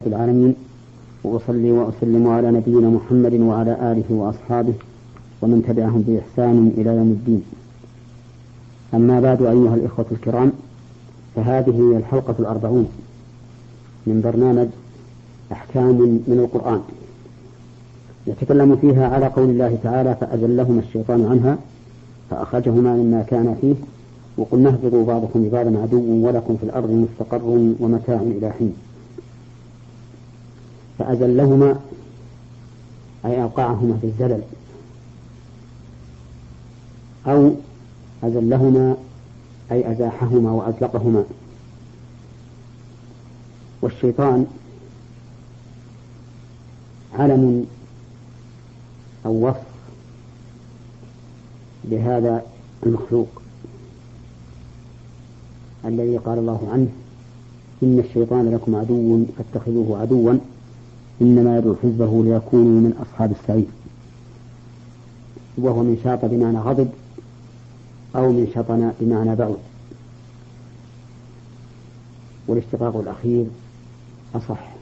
العالمين، وأصلي وأسلم على نبينا محمد وعلى آله وأصحابه ومن تبعهم بإحسان إلى يوم الدين. أما بعد، أيها الإخوة الكرام، فهذه هي الحلقة 40 من برنامج أحكام من القرآن، يتكلم فيها على قول الله تعالى: فأزلهما الشيطان عنها فأخرجهما مما كان فيه وقلنا اهبطوا بعضكم لبعض عدو ولكم في الأرض مستقر ومتاع إلى حين. فأزلهما أي أوقعهما في الزلل، أو أزلهما أي أزاحهما وأزلقهما. والشيطان علم أو وصف بهذا المخلوق الذي قال الله عنه: إن الشيطان لكم عدو فاتخذوه عدوا إنما يدعو حزبه ليكونوا من أصحاب السعير. وهو من شاط بمعنى غضب، أو من شطن بمعنى بعد، والاشتقاق الأخير أصح،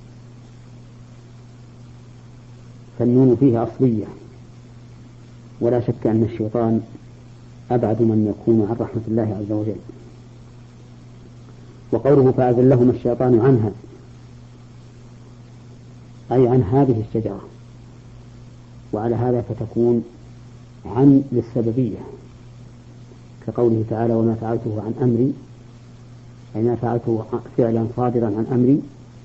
فالنون فيه أصلية، ولا شك أن الشيطان أبعد من يكون عن رحمة الله عز وجل. وقوله فأزلهما الشيطان عنها أي عن هذه الشجرة، وعلى هذا فتكون عن للسببية، كقوله تعالى: وما فعلته عن أمري، أي ما فعلته فعلا صادرا عن أمري.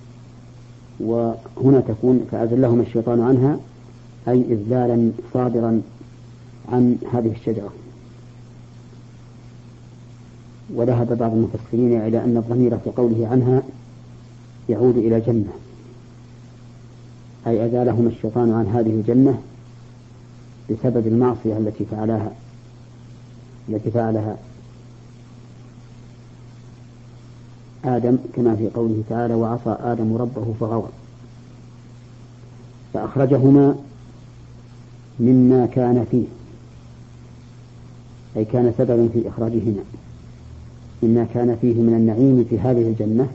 وهنا تكون فأزلهما الشيطان عنها أي إذلالا صادرا عن هذه الشجرة. وذهب بعض المفسرين إلى أن الضمير في قوله عنها يعود إلى الجنة، أي أزالهما الشيطان عن هذه الجنة بسبب المعصية التي فعلها آدم، كما في قوله تعالى: وعصى آدم ربه فغوى. فأخرجهما مما كان فيه، أي كان سببا في إخراجهما مما كان فيه من النعيم في هذه الجنة،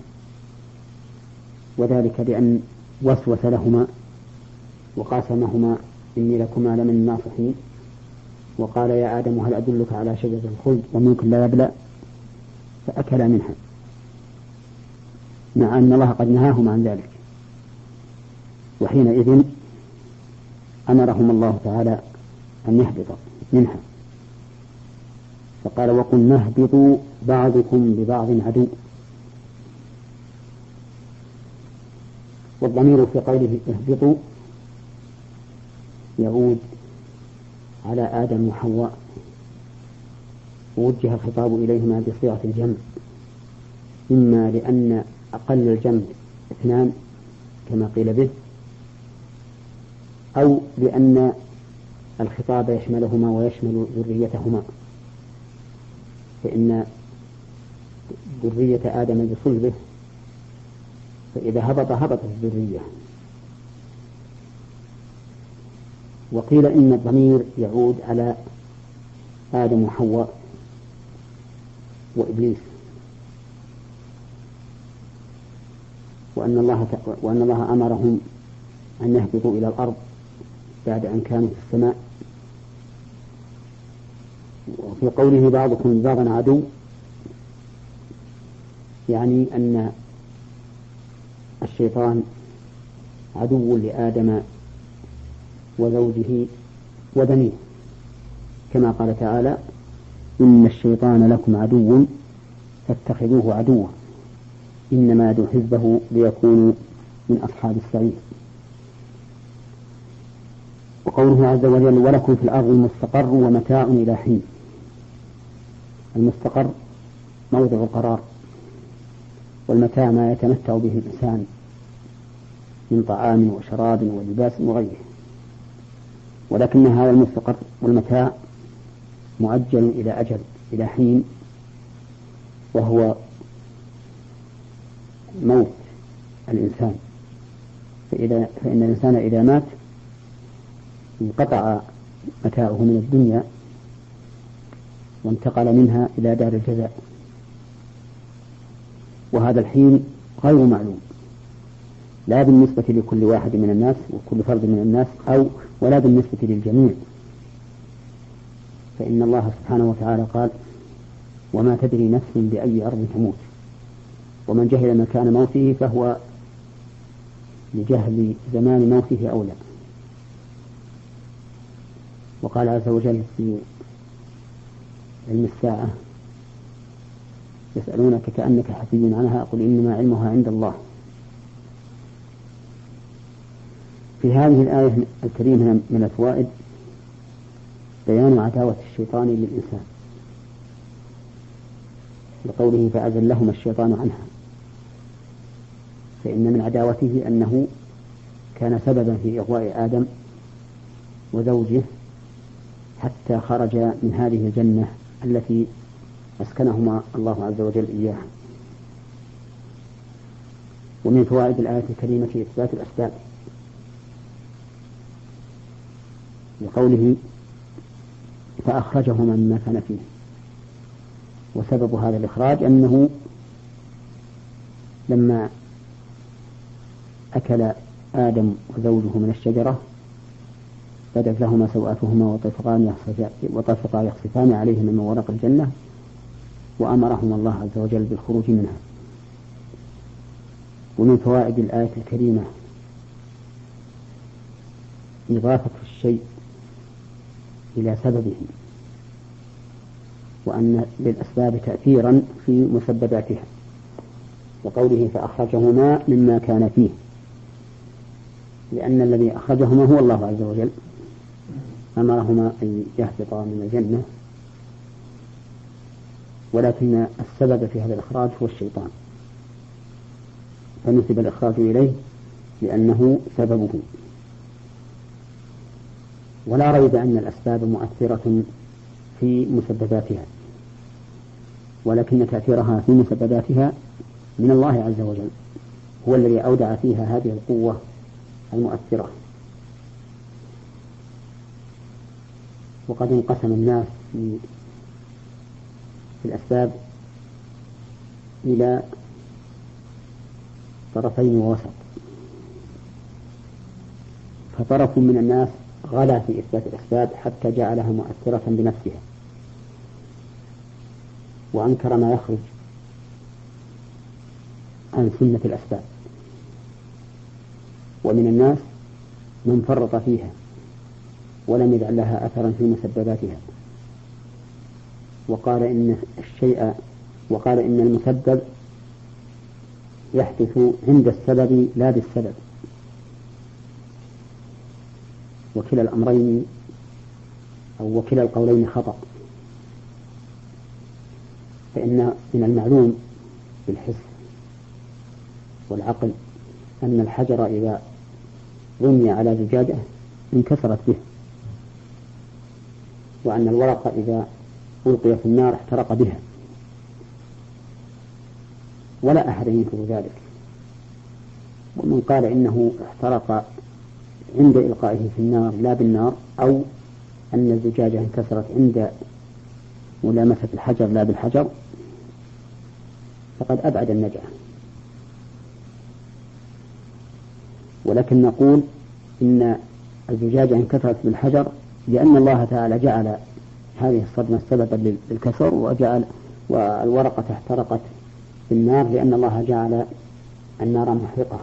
وذلك بأن وسوس لهما وقاسمهما: إني لكما لمن الناصحين، وقال: يا آدم هل أدلك على شجرة الخلد وملك لا يبلى، فأكلا منها، مع أن الله قد نهاهما عن ذلك. وحينئذ أمرهم الله تعالى أن يهبط منها، فقال: وقلنا اهبطوا بعضكم لبعض عدو. والضمير في قوله اهبطوا يعود على آدم وحواء، ووجه الخطاب إليهما بصيغة الجمع، إما لأن أقل الجمع 2 كما قيل به، أو لأن الخطاب يشملهما ويشمل ذريتهما، فإن ذرية آدم بصلبه، فإذا هبطت الذرية. وقيل إن الضمير يعود على آدم وحواء وإبليس، وأن الله أمرهم أن يهبطوا إلى الأرض بعد أن كانوا في السماء. وفي قوله بعضكم بعضا عدو، يعني أن الشيطان عدو لآدم وزوجه وبنيه، كما قال تعالى: إن الشيطان لكم عدو فاتخذوه عدوا إنما يدعو حزبه ليكونوا من أصحاب السعير. وقوله عز وجل: ولكم في الأرض مستقر ومتاع إلى حين. المستقر موضع القرار، والمتاع ما يتمتع به الإنسان من طعام وشراب ولباس وغيره. ولكن هذا المستقر والمتاع مؤجل إلى أجل، إلى حين، وهو موت الإنسان. فإن الإنسان إذا مات انقطع متاعه من الدنيا وانتقل منها إلى دار الجزاء، وهذا الحين غير معلوم، لا بالنسبة لكل واحد من الناس وكل فرد من الناس ولا بالنسبة للجميع، فإن الله سبحانه وتعالى قال: وما تدري نفس بأي أرض تموت، ومن جهل مكان موته فهو لجهل زمان موته أولى. وقال عز وجل في علم الساعة: يسألونك كأنك حفي عنها قل إنما علمها عند الله. في هذه الآية الكريمة من الفوائد بيان عداوة الشيطان للإنسان، لقوله: فأزلهما الشيطان عنها، فإن من عداوته أنه كان سببا في إغواء آدم وزوجه حتى خرج من هذه الجنة التي أسكنهما الله عز وجل إياها. ومن فوائد الآية الكريمة إثبات الأسباب، لقوله: فأخرجهما مما كان فيه. وسبب هذا الإخراج أنه لما أكل آدم وزوجه من الشجرة بدت لهما سوآتهما وطفقا يخصفان عليهما من ورق الجنة، وأمرهما الله عز وجل بالخروج منها. ومن فوائد الآية الكريمة إضافة الشيء إلى سببه، وأن للأسباب تأثيرا في مسبباتها، وقوله: فأخرجهما مما كان فيه، لأن الذي أخرجهما هو الله عز وجل، أمرهما أن يهبطا من الجنة، ولكن السبب في هذا الإخراج هو الشيطان، فنسب الإخراج إليه لأنه سببه. ولا ريب أن الأسباب مؤثرة في مسبباتها، ولكن تأثيرها في مسبباتها من الله عز وجل، هو الذي أودع فيها هذه القوة المؤثرة. وقد انقسم الناس في الأسباب إلى طرفين ووسط، فطرف من الناس غلا في إثبات الأسباب حتى جعلها مؤثرة بنفسها، وأنكر ما يخرج عن سنة الأسباب. ومن الناس من فرط فيها ولم يجعل لها أثرا في مسبباتها، وقال إن المسبب يحدث عند السبب لا بالسبب، وكلا الأمرين أو وكلا القولين خطأ. فإن من المعلوم بالحس والعقل أن الحجر إذا رمي على زجاجة انكسرت به، وأن الورق إذا ألقي في النار احترق بها، ولا أحد ينكر ذلك. ومن قال إنه احترق عند إلقائه في النار لا بالنار، أو أن الزجاجة انكسرت عند ملامسة الحجر لا بالحجر، فقد أبعد النجعة. ولكن نقول إن الزجاجة انكسرت بالحجر لأن الله تعالى جعل هذه الصدمة سببا للكسر، والورقة احترقت بالنار لأن الله جعل النار محرقة.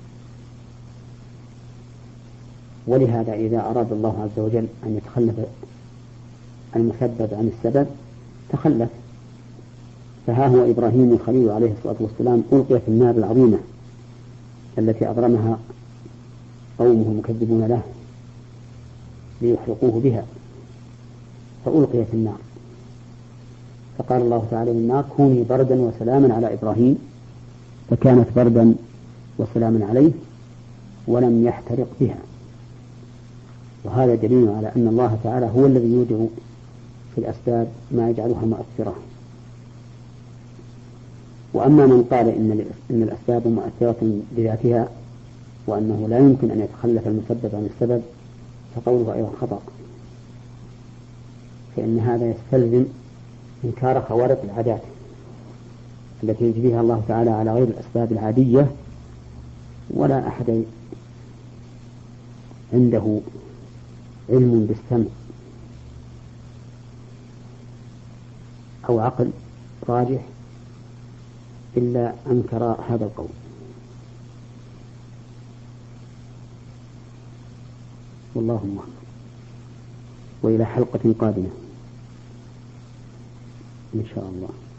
ولهذا إذا أراد الله عز وجل أن يتخلف المسبب عن السبب تخلف. فها هو إبراهيم الخليل عليه الصلاة والسلام ألقي في النار العظيمة التي أضرمها قومه مكذبون له ليحرقوه بها، فألقي في النار، فقال الله تعالى للنار: كوني بردا وسلاما على إبراهيم، فكانت بردا وسلاما عليه ولم يحترق بها. وهذا دليل على أن الله تعالى هو الذي يودع في الأسباب ما يجعلها مؤثرة. وأما من قال إن الأسباب مؤثرة بذاتها وأنه لا يمكن أن يتخلف المسبب عن السبب، فقوله أيضا خطأ، فإن هذا يستلزم إنكار خوارق العادات التي يجريها الله تعالى على غير الأسباب العادية ولا أحد عنده علم بالسمع أو عقل راجح إلا أنكر هذا القول. والله موفق. وإلى حلقة قادمة إن شاء الله.